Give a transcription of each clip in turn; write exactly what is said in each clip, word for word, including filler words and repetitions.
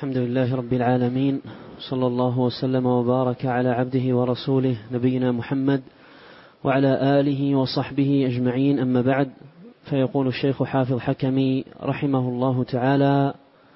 الحمد لله رب العالمين، صلى الله وسلم وبارك على عبده ورسوله نبينا محمد وعلى آله وصحبه أجمعين، أما بعد. فيقول الشيخ حافظ حكمي رحمه الله تعالى: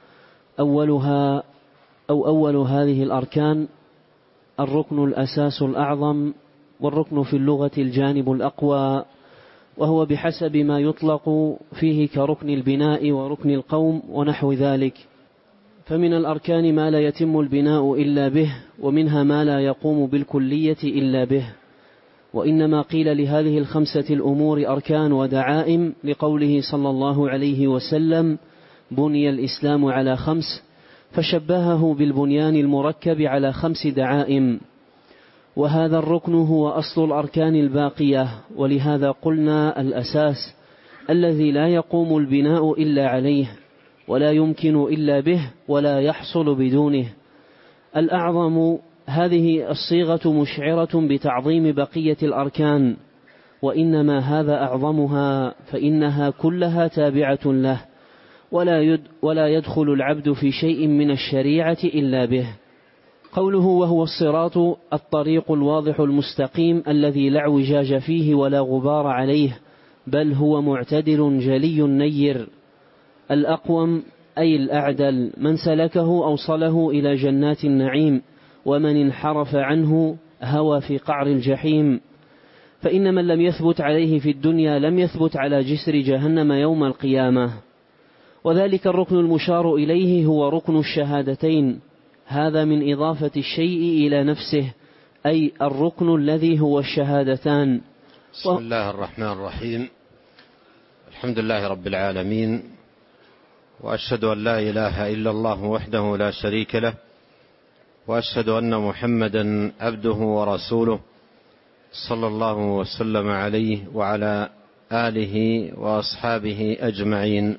أولها أو أول هذه الأركان الركن الأساس الأعظم، والركن في اللغة الجانب الأقوى، وهو بحسب ما يطلق فيه كركن البناء وركن القوم ونحو ذلك. فمن الأركان ما لا يتم البناء إلا به، ومنها ما لا يقوم بالكلية إلا به. وإنما قيل لهذه الخمسة الأمور أركان ودعائم لقوله صلى الله عليه وسلم: بني الإسلام على خمس، فشبهه بالبنيان المركب على خمس دعائم. وهذا الركن هو أصل الأركان الباقية، ولهذا قلنا الأساس الذي لا يقوم البناء إلا عليه، ولا يمكن إلا به، ولا يحصل بدونه. الأعظم هذه الصيغة مشعرة بتعظيم بقية الأركان، وإنما هذا أعظمها، فإنها كلها تابعة له، ولا يد ولا يدخل العبد في شيء من الشريعة إلا به. قوله وهو الصراط الطريق الواضح المستقيم الذي لا اعوجاج فيه ولا غبار عليه، بل هو معتدل جلي نير. الأقوم أي الأعدل، من سلكه أوصله إلى جنات النعيم، ومن انحرف عنه هوى في قعر الجحيم. فإن من لم يثبت عليه في الدنيا لم يثبت على جسر جهنم يوم القيامة. وذلك الركن المشار إليه هو ركن الشهادتين، هذا من إضافة الشيء إلى نفسه، أي الركن الذي هو الشهادتان. بسم الله الرحمن الرحيم. الحمد لله رب العالمين، وأشهد أن لا إله إلا الله وحده لا شريك له، وأشهد أن محمدا عبده ورسوله، صلى الله وسلم عليه وعلى آله وأصحابه أجمعين.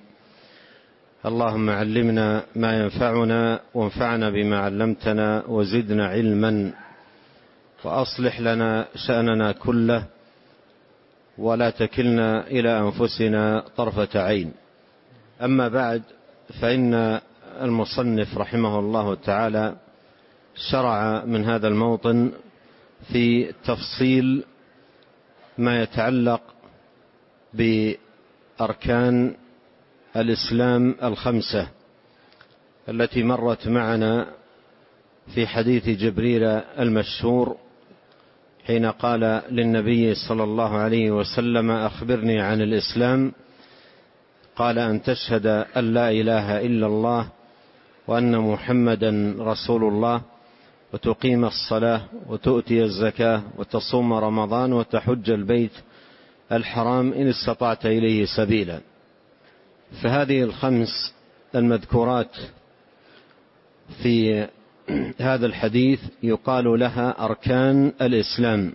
اللهم علمنا ما ينفعنا، وانفعنا بما علمتنا، وزدنا علما، وأصلح لنا شأننا كله، ولا تكلنا إلى أنفسنا طرفة عين. أما بعد، فإن المصنف رحمه الله تعالى شرع من هذا الموطن في تفصيل ما يتعلق بأركان الإسلام الخمسة التي مرت معنا في حديث جبريل المشهور، حين قال للنبي صلى الله عليه وسلم: أخبرني عن الإسلام. قال: أن تشهد أن لا إله إلا الله وأن محمدا رسول الله، وتقيم الصلاة، وتؤتي الزكاة، وتصوم رمضان، وتحج البيت الحرام إن استطعت إليه سبيلا. فهذه الخمس المذكورات في هذا الحديث يقال لها أركان الإسلام،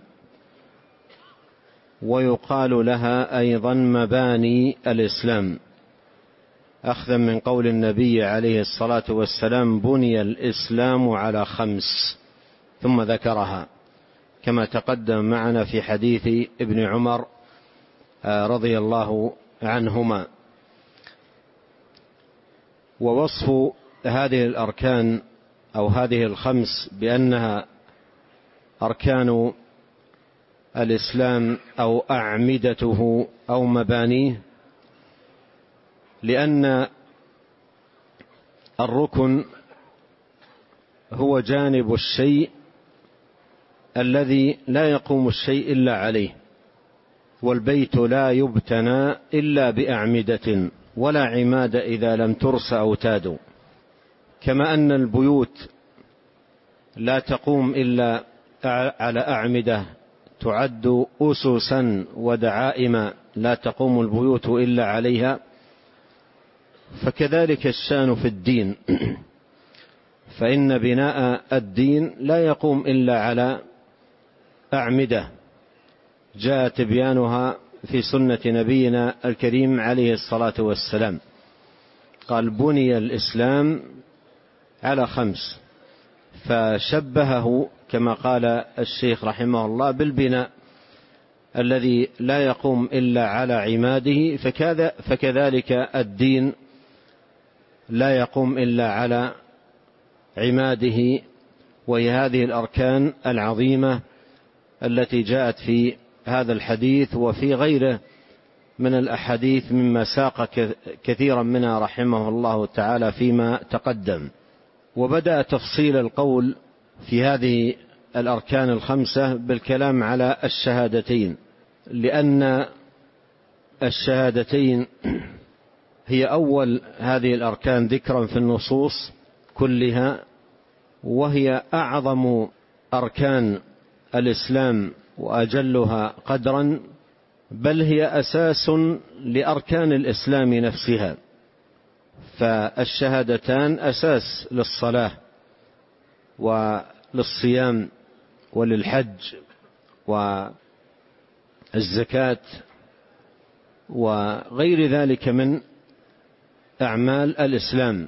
ويقال لها أيضا مباني الإسلام، أخذا من قول النبي عليه الصلاة والسلام: بني الإسلام على خمس، ثم ذكرها كما تقدم معنا في حديث ابن عمر رضي الله عنهما. ووصف هذه الأركان أو هذه الخمس بأنها أركان الإسلام أو أعمدته أو مبانيه، لأن الركن هو جانب الشيء الذي لا يقوم الشيء إلا عليه، والبيت لا يبتنى إلا بأعمدة، ولا عماد إذا لم ترس أوتاد. كما أن البيوت لا تقوم إلا على أعمدة تعد أسسا ودعائم لا تقوم البيوت إلا عليها، فكذلك الشأن في الدين، فإن بناء الدين لا يقوم إلا على أعمدة جاء تبيانها في سنة نبينا الكريم عليه الصلاة والسلام. قال: بني الإسلام على خمس، فشبهه كما قال الشيخ رحمه الله بالبناء الذي لا يقوم إلا على عماده، فكذلك الدين لا يقوم إلا على عماده، وهي هذه الأركان العظيمة التي جاءت في هذا الحديث وفي غيره من الأحاديث مما ساق كثيرا منها رحمه الله تعالى فيما تقدم. وبدأ تفصيل القول في هذه الأركان الخمسة بالكلام على الشهادتين، لأن الشهادتين هي أول هذه الأركان ذكرا في النصوص كلها، وهي أعظم أركان الإسلام وأجلها قدرا، بل هي أساس لأركان الإسلام نفسها. فالشهادتان أساس للصلاة وللصيام وللحج والزكاة وغير ذلك من أعمال الإسلام،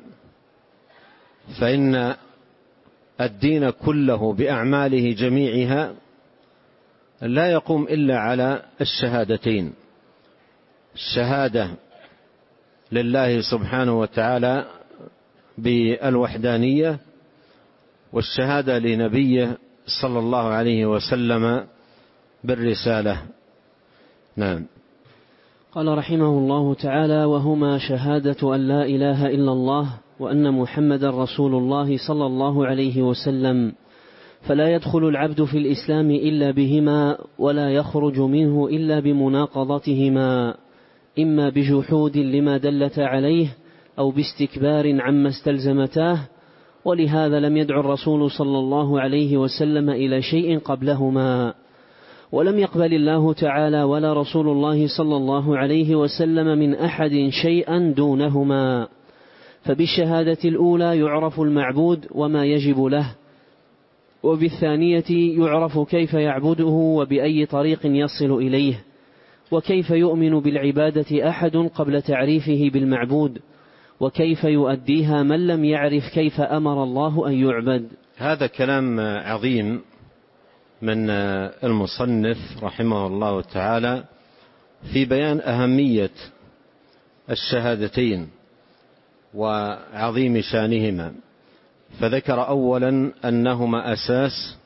فإن الدين كله بأعماله جميعها لا يقوم إلا على الشهادتين: الشهادة لله سبحانه وتعالى بالوحدانية، والشهادة لنبيه صلى الله عليه وسلم بالرسالة. نعم. قال رحمه الله تعالى: وهما شهادة أن لا إله إلا الله وأن محمد رسول الله صلى الله عليه وسلم، فلا يدخل العبد في الإسلام إلا بهما، ولا يخرج منه إلا بمناقضتهما، إما بجحود لما دلت عليه أو باستكبار عما استلزمتاه. ولهذا لم يدع الرسول صلى الله عليه وسلم إلى شيء قبلهما، ولم يقبل الله تعالى ولا رسول الله صلى الله عليه وسلم من أحد شيئا دونهما. فبالشهادة الأولى يعرف المعبود وما يجب له، وبالثانية يعرف كيف يعبده وبأي طريق يصل إليه، وكيف يؤمن بالعبادة أحد قبل تعريفه بالمعبود، وكيف يؤديها من لم يعرف كيف أمر الله أن يعبد. هذا كلام عظيم من المصنف رحمه الله تعالى في بيان أهمية الشهادتين وعظيم شانهما. فذكر أولا أنهما أساس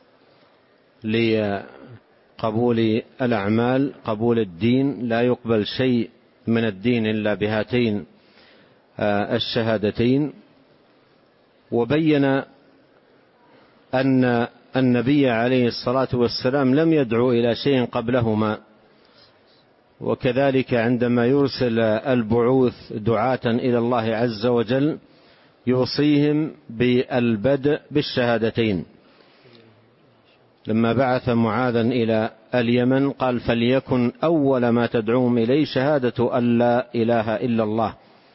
لقبول الأعمال، قبول الدين، لا يقبل شيء من الدين إلا بهاتين الشهادتين. وبين أن النبي عليه الصلاة والسلام لم يدعو إلى شيء قبلهما، وكذلك عندما يرسل البعوث دعاة إلى الله عز وجل يوصيهم بالبدء بالشهادتين. لما بعث معاذا إلى اليمن قال: فليكن أول ما تدعوهم إليه شهادة أن لا إله إلا الله.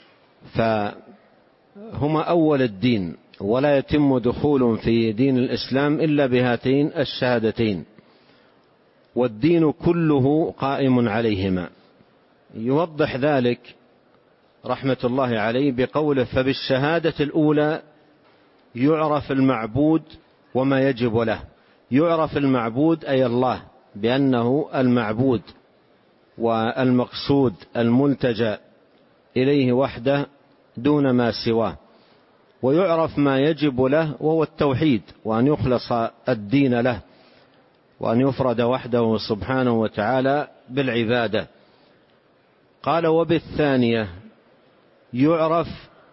فهما أول الدين، ولا يتم دخول في دين الإسلام إلا بهاتين الشهادتين، والدين كله قائم عليهما. يوضح ذلك رحمة الله عليه بقوله: فبالشهادة الأولى يعرف المعبود وما يجب له. يعرف المعبود أي الله بأنه المعبود والمقصود الملتجأ إليه وحده دون ما سواه، ويعرف ما يجب له وهو التوحيد، وأن يخلص الدين له، وأن يفرد وحده سبحانه وتعالى بالعبادة. قال: وبالثانية يعرف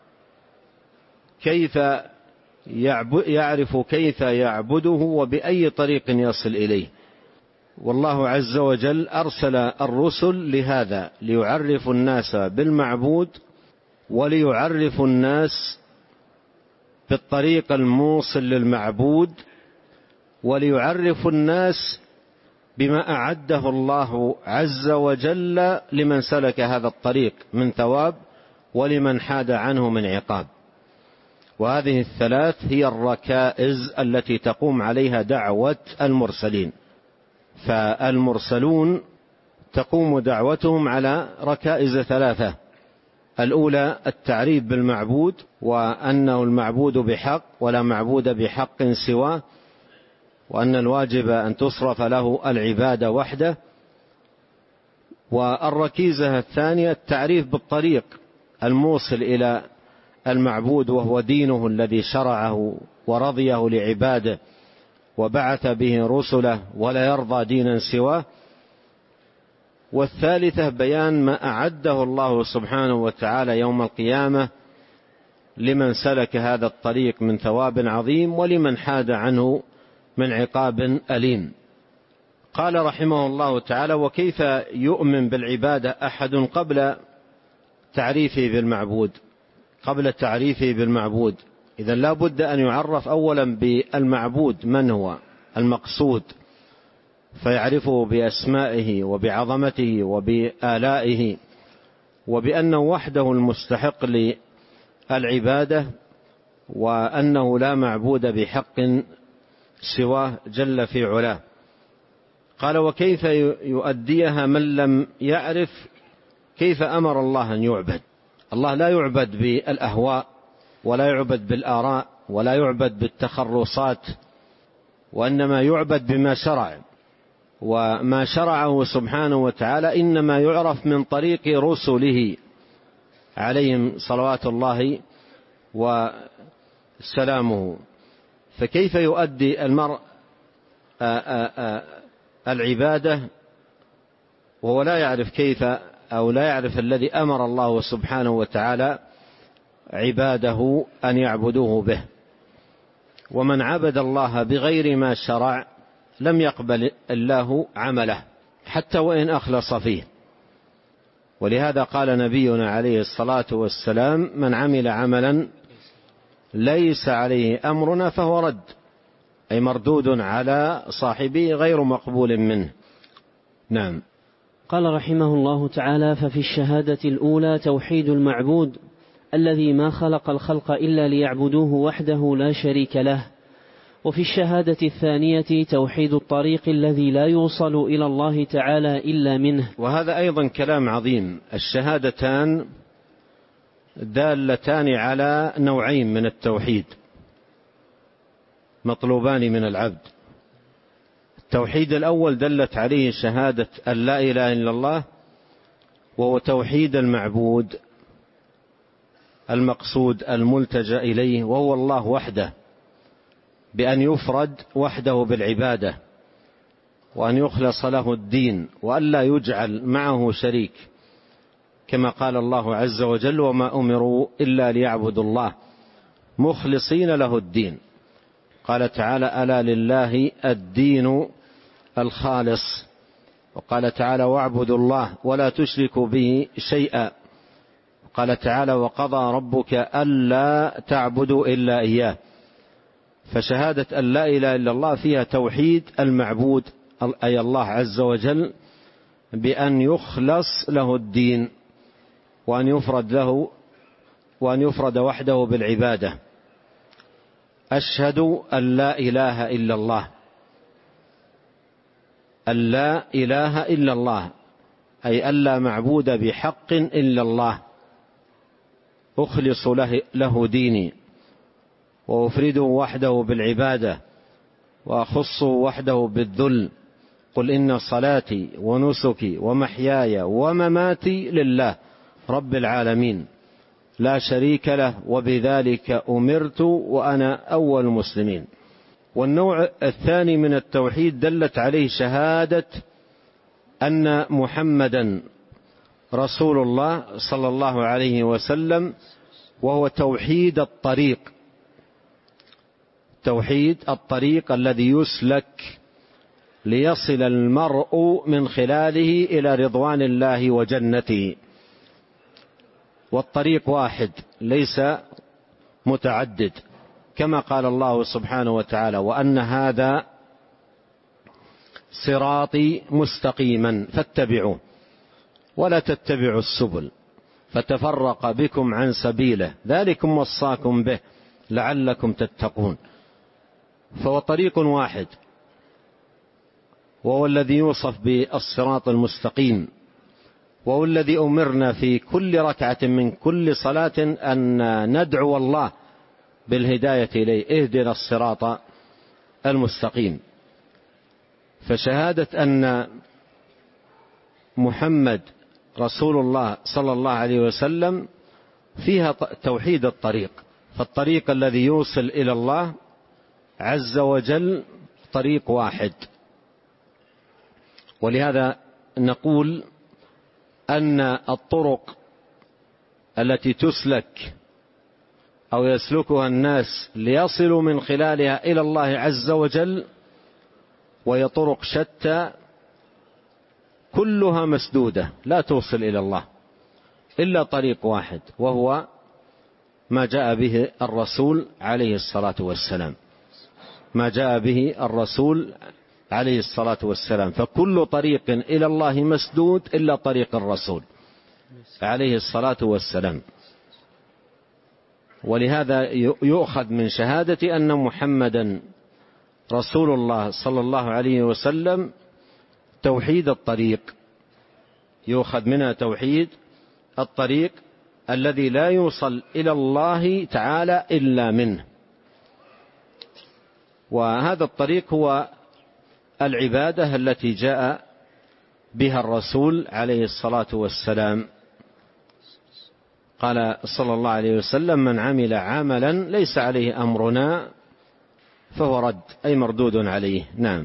كيف يعرف كيف يعبده وبأي طريق يصل إليه. والله عز وجل أرسل الرسل لهذا، ليعرف الناس بالمعبود، وليعرف الناس بالطريق الموصل للمعبود، وليعرف الناس بما أعده الله عز وجل لمن سلك هذا الطريق من ثواب، ولمن حاد عنه من عقاب. وهذه الثلاث هي الركائز التي تقوم عليها دعوة المرسلين. فالمرسلون تقوم دعوتهم على ركائز ثلاثة: الأولى التعريف بالمعبود، وأنه المعبود بحق ولا معبود بحق سواه، وأن الواجب أن تصرف له العبادة وحده. والركيزة الثانية التعريف بالطريق الموصل إلى المعبود، وهو دينه الذي شرعه ورضيه لعباده وبعث به رسله ولا يرضى دينا سواه. والثالثة بيان ما أعده الله سبحانه وتعالى يوم القيامة لمن سلك هذا الطريق من ثواب عظيم ولمن حاد عنه من عقاب أليم. قال رحمه الله تعالى: وكيف يؤمن بالعبادة أحد قبل تعريفه بالمعبود قبل تعريفه بالمعبود إذن لا بد أن يعرف أولا بالمعبود من هو المقصود، فيعرفه بأسمائه وبعظمته وبآلائه وبأنه وحده المستحق للعبادة وأنه لا معبود بحق سواه جل في علاه. قال: وكيف يؤديها من لم يعرف كيف أمر الله أن يعبد؟ الله لا يعبد بالأهواء ولا يعبد بالآراء ولا يعبد بالتخرصات، وإنما يعبد بما شرع، وما شرعه سبحانه وتعالى إنما يعرف من طريق رسله عليهم صلوات الله وسلامه. فكيف يؤدي المرء العبادة وهو لا يعرف كيف أو لا يعرف الذي أمر الله سبحانه وتعالى عباده أن يعبدوه به؟ ومن عبد الله بغير ما شرع لم يقبل الله عمله حتى وإن أخلص فيه. ولهذا قال نبينا عليه الصلاة والسلام: من عمل عملا ليس عليه أمرنا فهو رد، أي مردود على صاحبه غير مقبول منه. نعم. قال رحمه الله تعالى: ففي الشهادة الأولى توحيد المعبود الذي ما خلق الخلق إلا ليعبدوه وحده لا شريك له. وفي الشهادة الثانية توحيد الطريق الذي لا يوصل إلى الله تعالى إلا منه. وهذا أيضا كلام عظيم. الشهادتان دالتان على نوعين من التوحيد مطلوبان من العبد. التوحيد الأول دلت عليه شهادة أن لا إله إلا الله، وهو توحيد المعبود المقصود الملتجأ إليه، وهو الله وحده، بأن يفرد وحده بالعبادة، وأن يخلص له الدين، وأن لا يجعل معه شريك، كما قال الله عز وجل: وما أمروا إلا ليعبدوا الله مخلصين له الدين. قال تعالى: ألا لله الدين الخالص. وقال تعالى: واعبدوا الله ولا تشركوا به شيئا. قال تعالى: وقضى ربك ألا تعبدوا إلا إياه. فشهادة أن لا إله إلا الله فيها توحيد المعبود أي الله عز وجل، بأن يخلص له الدين، وأن يفرد له وأن يفرد وحده بالعبادة. أشهد أن لا إله إلا الله، أن لا إله إلا الله أي أن لا معبود بحق إلا الله، أخلص له, له ديني، وأفرده وحده بالعبادة، وأخصه وحده بالذل. قل إن صلاتي ونسكي ومحياي ومماتي لله رب العالمين لا شريك له وبذلك أمرت وأنا أول المسلمين. والنوع الثاني من التوحيد دلت عليه شهادة أن محمدا رسول الله صلى الله عليه وسلم، وهو توحيد الطريق، توحيد الطريق الذي يسلك ليصل المرء من خلاله إلى رضوان الله وجنته. والطريق واحد ليس متعدد، كما قال الله سبحانه وتعالى: وأن هذا صراطي مستقيما فاتبعوه ولا تتبعوا السبل فتفرق بكم عن سبيله ذلكم وصاكم به لعلكم تتقون. فهو طريق واحد، وهو الذي يوصف بالصراط المستقيم، وهو الذي أمرنا في كل ركعة من كل صلاة أن ندعو الله بالهداية إليه: اهدنا الصراط المستقيم. فشهادة أن محمد رسول الله صلى الله عليه وسلم فيها توحيد الطريق، فالطريق الذي يوصل إلى الله عز وجل طريق واحد. ولهذا نقول أن الطرق التي تسلك أو يسلكها الناس ليصلوا من خلالها إلى الله عز وجل وهي طرق شتى كلها مسدودة لا توصل إلى الله إلا طريق واحد، وهو ما جاء به الرسول عليه الصلاة والسلام، ما جاء به الرسول عليه الصلاة والسلام. فكل طريق إلى الله مسدود إلا طريق الرسول عليه الصلاة والسلام. ولهذا يؤخذ من شهادة أن محمدا رسول الله صلى الله عليه وسلم توحيد الطريق، يؤخذ منها توحيد الطريق الذي لا يوصل إلى الله تعالى إلا منه. وهذا الطريق هو العبادة التي جاء بها الرسول عليه الصلاة والسلام. قال صلى الله عليه وسلم: من عمل عملا ليس عليه أمرنا فهو رد، أي مردود عليه. نعم.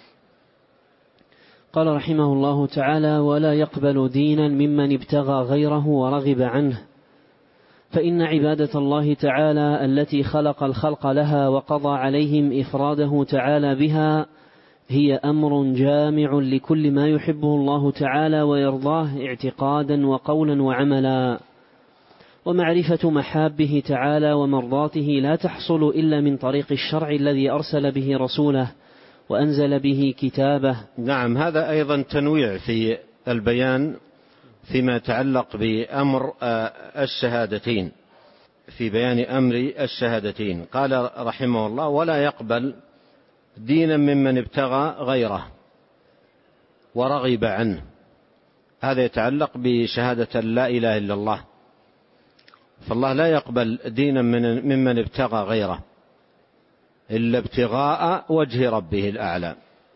قال رحمه الله تعالى: ولا يقبل دينا ممن ابتغى غيره ورغب عنه، فإن عبادة الله تعالى التي خلق الخلق لها وقضى عليهم إفراده تعالى بها هي أمر جامع لكل ما يحبه الله تعالى ويرضاه اعتقادا وقولا وعملا. ومعرفة محابه تعالى ومرضاته لا تحصل إلا من طريق الشرع الذي أرسل به رسوله وأنزل به كتابه. نعم، هذا أيضا تنويع في البيان فيما يتعلق بأمر الشهادتين، في بيان أمر الشهادتين. قال رحمه الله: ولا يقبل دينا ممن ابتغى غيره ورغب عنه. هذا يتعلق بشهادة لا إله إلا الله، فالله لا يقبل دينا من ممن ابتغى غيره إلا ابتغاء وجه ربه الأعلى.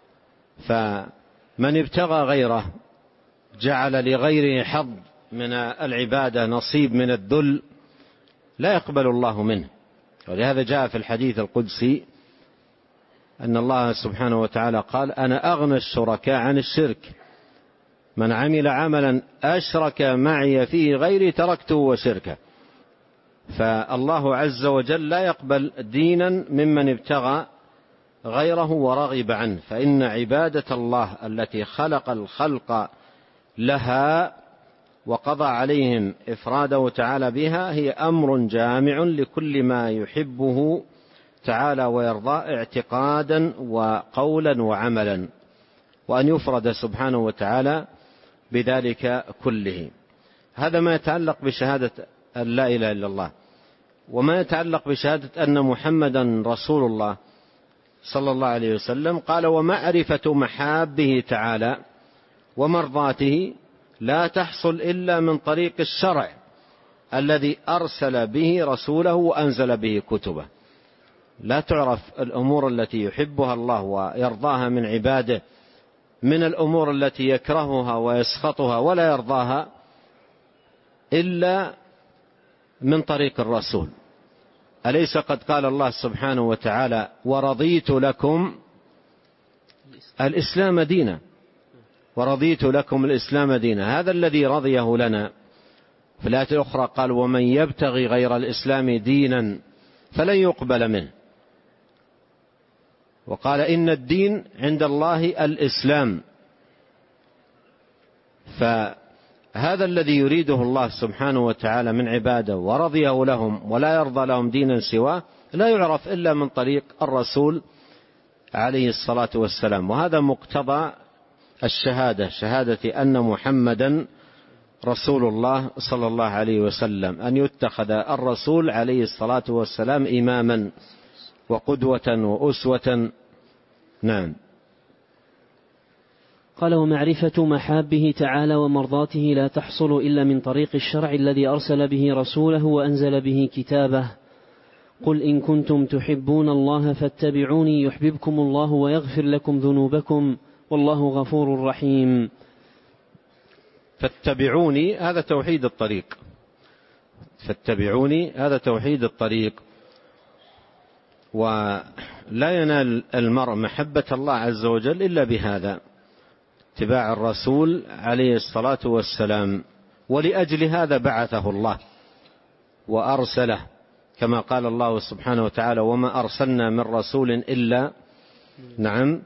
فمن ابتغى غيره جعل لغيره حظ من العبادة، نصيب من الذل، لا يقبل الله منه. ولهذا جاء في الحديث القدسي أن الله سبحانه وتعالى قال: أنا أغنى الشركاء عن الشرك، من عمل عملا أشرك معي فيه غيري تركته وشركه. فالله عز وجل لا يقبل دينا ممن ابتغى غيره ورغب عنه، فإن عبادة الله التي خلق الخلق لها وقضى عليهم إفراده تعالى بها هي أمر جامع لكل ما يحبه تعالى ويرضاه اعتقادا وقولا وعملا، وأن يفرد سبحانه وتعالى بذلك كله. هذا ما يتعلق بشهادة لا إله إلا الله. وما يتعلق بشهادة أن محمدا رسول الله صلى الله عليه وسلم، قال: ومعرفة محابه تعالى ومرضاته لا تحصل إلا من طريق الشرع الذي أرسل به رسوله وأنزل به كتبه. لا تعرف الأمور التي يحبها الله ويرضاها من عباده من الأمور التي يكرهها ويسخطها ولا يرضاها إلا من طريق الرسول. أليس قد قال الله سبحانه وتعالى: ورضيت لكم الإسلام دينا، ورضيت لكم الإسلام دينا. هذا الذي رضيه لنا. في الآية الأخرى قال: ومن يبتغي غير الإسلام دينا فلن يقبل منه. وقال: إن الدين عند الله الإسلام. فهذا الذي يريده الله سبحانه وتعالى من عباده ورضيه لهم ولا يرضى لهم دينا سواه لا يعرف إلا من طريق الرسول عليه الصلاة والسلام. وهذا مقتضى الشهادة، شهادة أن محمدا رسول الله صلى الله عليه وسلم، أن يتخذ الرسول عليه الصلاة والسلام إماما وقدوة وأسوة. نعم. قال: ومعرفة محابه تعالى ومرضاته لا تحصل إلا من طريق الشرع الذي أرسل به رسوله وأنزل به كتابه. قل إن كنتم تحبون الله فاتبعوني يحببكم الله ويغفر لكم ذنوبكم والله غفور رحيم. فاتبعوني هذا توحيد الطريق، فاتبعوني هذا توحيد الطريق. لا ينال المرء محبة الله عز وجل إلا بهذا، اتباع الرسول عليه الصلاة والسلام. ولأجل هذا بعثه الله وأرسله، كما قال الله سبحانه وتعالى: وما أرسلنا من رسول إلا نعم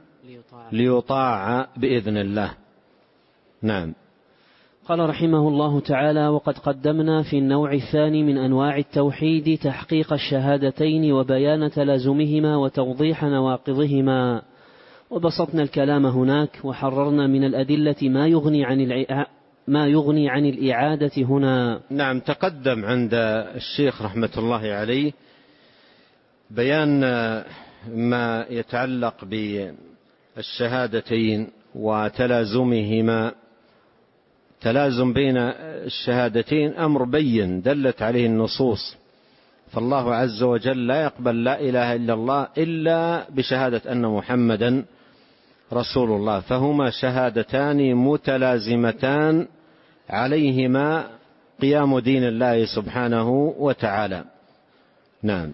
ليطاع بإذن الله. نعم. قال رحمه الله تعالى: وقد قدمنا في النوع الثاني من أنواع التوحيد تحقيق الشهادتين وبيان تلازمهما وتوضيح نواقضهما، وبسطنا الكلام هناك وحررنا من الأدلة ما يغني عن الع... ما يغني عن الإعادة هنا. نعم، تقدم عند الشيخ رحمة الله عليه بيان ما يتعلق بالشهادتين وتلازمهما. تلازم بين الشهادتين أمر بين دلت عليه النصوص، فالله عز وجل لا يقبل لا إله إلا الله إلا بشهادة أن محمدا رسول الله، فهما شهادتان متلازمتان عليهما قيام دين الله سبحانه وتعالى. نعم.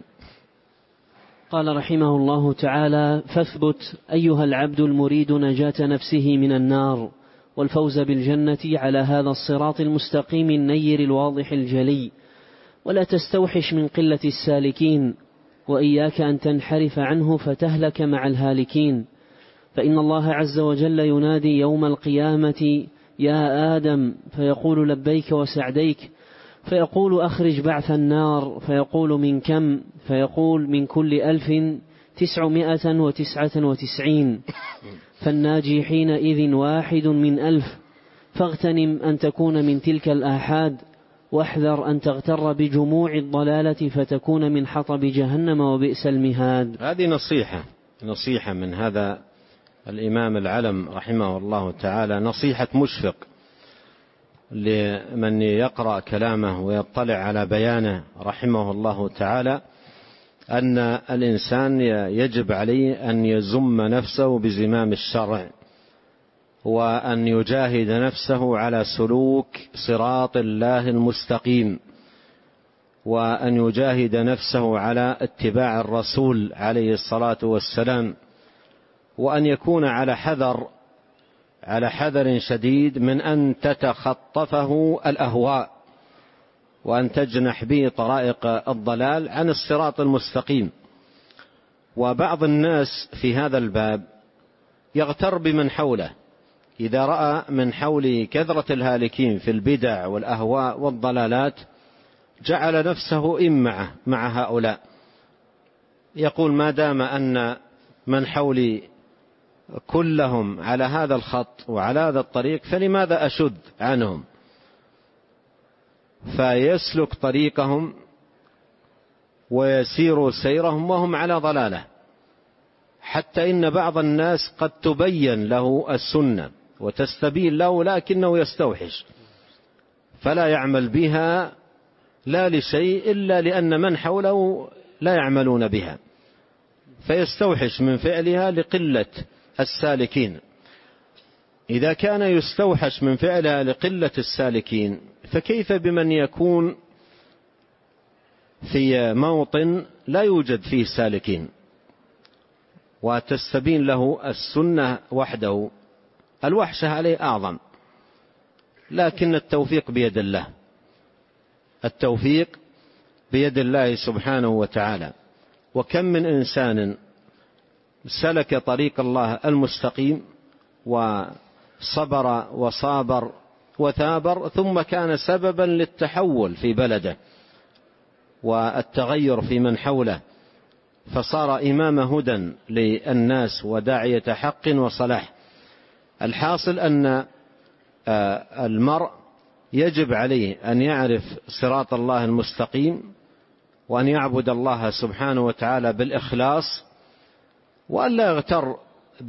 قال رحمه الله تعالى: فاثبت أيها العبد المريد نجاة نفسه من النار والفوز بالجنة على هذا الصراط المستقيم النير الواضح الجلي، ولا تستوحش من قلة السالكين، وإياك أن تنحرف عنه فتهلك مع الهالكين، فإن الله عز وجل ينادي يوم القيامة: يا آدم، فيقول لبيك وسعديك، فيقول أخرج بعث النار، فيقول من كم؟ فيقول من كل ألف تسعمائة وتسعة وتسعين، فالناجي حينئذ واحد من ألف، فاغتنم أن تكون من تلك الآحاد، واحذر أن تغتر بجموع الضلالة فتكون من حطب جهنم وبئس المهاد. هذه نصيحة نصيحة من هذا الإمام العلم رحمه الله تعالى، نصيحة مشفق لمن يقرأ كلامه ويطلع على بيانه رحمه الله تعالى، أن الإنسان يجب عليه أن يزم نفسه بزمام الشرع، وأن يجاهد نفسه على سلوك صراط الله المستقيم، وأن يجاهد نفسه على اتباع الرسول عليه الصلاة والسلام، وأن يكون على حذر على حذر شديد من أن تتخطفه الأهواء وأن تجنح به طرائق الضلال عن الصراط المستقيم. وبعض الناس في هذا الباب يغتر بمن حوله، إذا رأى من حوله كثرة الهالكين في البدع والأهواء والضلالات جعل نفسه إمعة مع هؤلاء، يقول ما دام أن من حولي كلهم على هذا الخط وعلى هذا الطريق فلماذا أشد عنهم، فيسلك طريقهم ويسير سيرهم وهم على ضلالة، حتى إن بعض الناس قد تبين له السنة وتستبين له لكنه يستوحش فلا يعمل بها، لا لشيء إلا لأن من حوله لا يعملون بها، فيستوحش من فعلها لقلة السالكين. إذا كان يستوحش من فعلها لقلة السالكين، فكيف بمن يكون في موطن لا يوجد فيه سالكين وتستبين له السنة وحده؟ الوحشة عليه أعظم، لكن التوفيق بيد الله، التوفيق بيد الله سبحانه وتعالى. وكم من إنسان سلك طريق الله المستقيم وصبر وصابر وثابر، ثم كان سببا للتحول في بلده والتغير في من حوله، فصار إمام هدى للناس وداعية حق وصلاح. الحاصل أن المرء يجب عليه أن يعرف صراط الله المستقيم، وأن يعبد الله سبحانه وتعالى بالإخلاص، وأن لا يغتر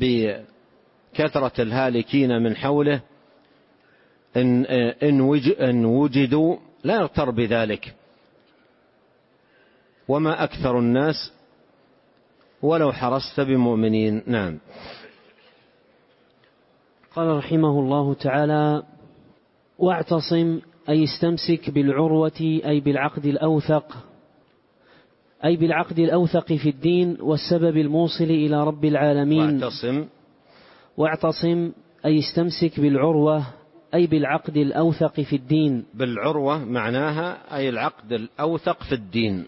بكثرة الهالكين من حوله إن, إن وجدوا، لا يغتر بذلك. وما أكثر الناس ولو حرصت بمؤمنين. نعم. قال رحمه الله تعالى: واعتصم أي استمسك بالعروة أي بالعقد الأوثق أي بالعقد الأوثق في الدين والسبب الموصل إلى رب العالمين. واعتصم واعتصم أي استمسك بالعروة، أي بالعقد الأوثق في الدين. بالعروة معناها أي العقد الأوثق في الدين.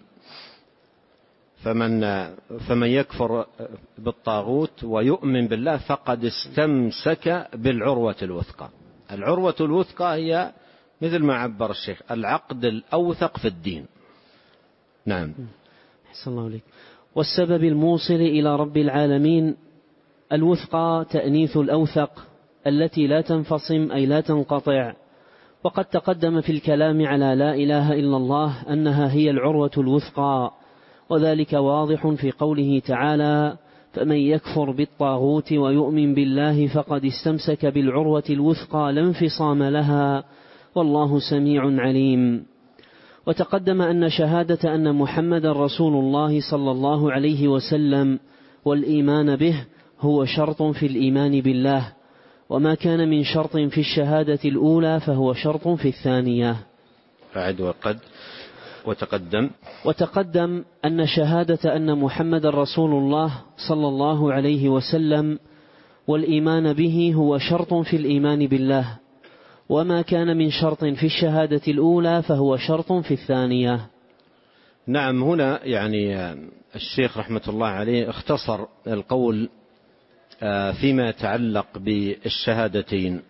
فمن, فمن يكفر بالطاغوت ويؤمن بالله فقد استمسك بالعروة الوثقى. العروة الوثقى هي مثل ما عبر الشيخ العقد الأوثق في الدين. نعم. أحسن الله عليك. والسبب الموصل إلى رب العالمين. الوثقى تأنيث الأوثق التي لا تنفصم أي لا تنقطع. وقد تقدم في الكلام على لا إله إلا الله أنها هي العروة الوثقى، وذلك واضح في قوله تعالى: فمن يكفر بالطاغوت ويؤمن بالله فقد استمسك بالعروة الوثقى لا انفصام لها والله سميع عليم. وتقدم أن شهادة أن محمد رسول الله صلى الله عليه وسلم والإيمان به هو شرط في الإيمان بالله، وما كان من شرط في الشهادة الأولى فهو شرط في الثانية. أعد وقد وتقدم وتقدم أن شهادة أن محمد رسول الله صلى الله عليه وسلم والإيمان به هو شرط في الإيمان بالله، وما كان من شرط في الشهادة الأولى فهو شرط في الثانية. نعم. هنا يعني الشيخ رحمة الله عليه اختصر القول فيما يتعلق بالشهادتين،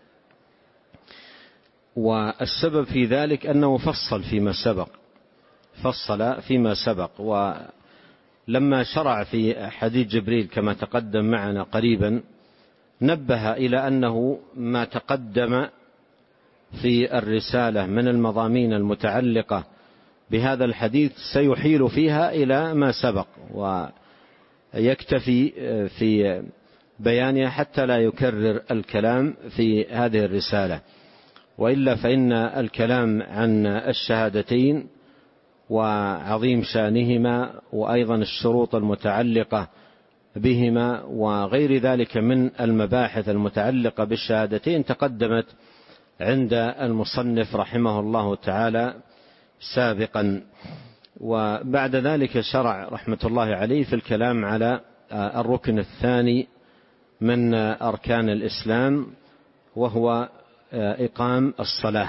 والسبب في ذلك أنه فصل فيما سبق فصل فيما سبق ولما شرع في حديث جبريل كما تقدم معنا قريبا نبه إلى أنه ما تقدم في الرسالة من المضامين المتعلقة بهذا الحديث سيحيل فيها إلى ما سبق ويكتفي في بيانها حتى لا يكرر الكلام في هذه الرسالة، وإلا فإن الكلام عن الشهادتين وعظيم شانهما وأيضا الشروط المتعلقة بهما وغير ذلك من المباحث المتعلقة بالشهادتين تقدمت عند المصنف رحمه الله تعالى سابقا. وبعد ذلك شرع رحمة الله عليه في الكلام على الركن الثاني من أركان الإسلام وهو إقام الصلاة.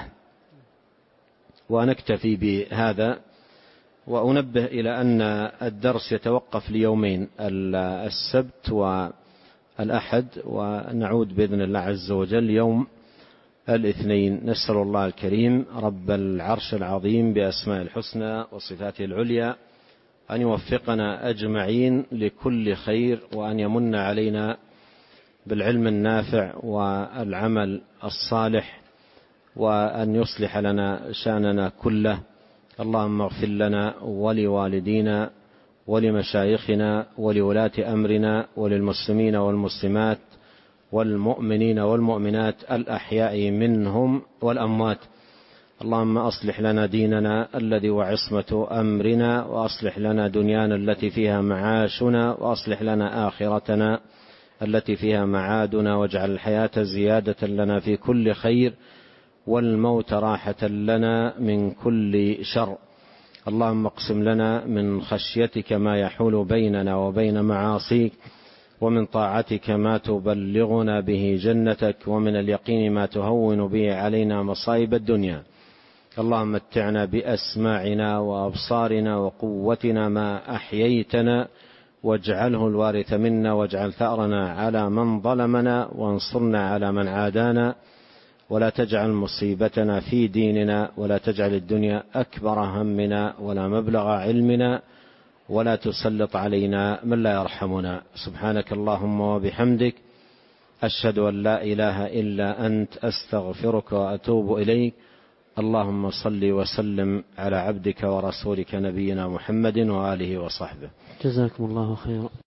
ونكتفي بهذا وأنبه إلى أن الدرس يتوقف ليومين السبت والأحد، ونعود بإذن الله عز وجل يوم الاثنين. نسأل الله الكريم رب العرش العظيم بأسماء الحسنى وصفاته العليا أن يوفقنا أجمعين لكل خير، وأن يمن علينا بالعلم النافع والعمل الصالح، وأن يصلح لنا شأننا كله. اللهم اغفر لنا ولوالدينا ولمشايخنا ولولاة أمرنا وللمسلمين والمسلمات والمؤمنين والمؤمنات الأحياء منهم والأموات. اللهم أصلح لنا ديننا الذي وعصمة أمرنا، وأصلح لنا دنيانا التي فيها معاشنا، وأصلح لنا آخرتنا التي فيها معادنا، واجعل الحياة زيادة لنا في كل خير والموت راحة لنا من كل شر. اللهم اقسم لنا من خشيتك ما يحول بيننا وبين معاصيك، ومن طاعتك ما تبلغنا به جنتك، ومن اليقين ما تهون به علينا مصائب الدنيا. اللهم متعنا بأسماعنا وأبصارنا وقوتنا ما أحييتنا، واجعله الوارث منا، واجعل ثأرنا على من ظلمنا، وانصرنا على من عادانا، ولا تجعل مصيبتنا في ديننا، ولا تجعل الدنيا أكبر همنا ولا مبلغ علمنا، ولا تسلط علينا من لا يرحمنا. سبحانك اللهم وبحمدك، أشهد أن لا إله إلا أنت، أستغفرك وأتوب إليك. اللهم صل وسلم على عبدك ورسولك نبينا محمد وآله وصحبه. جزاكم الله خيرا.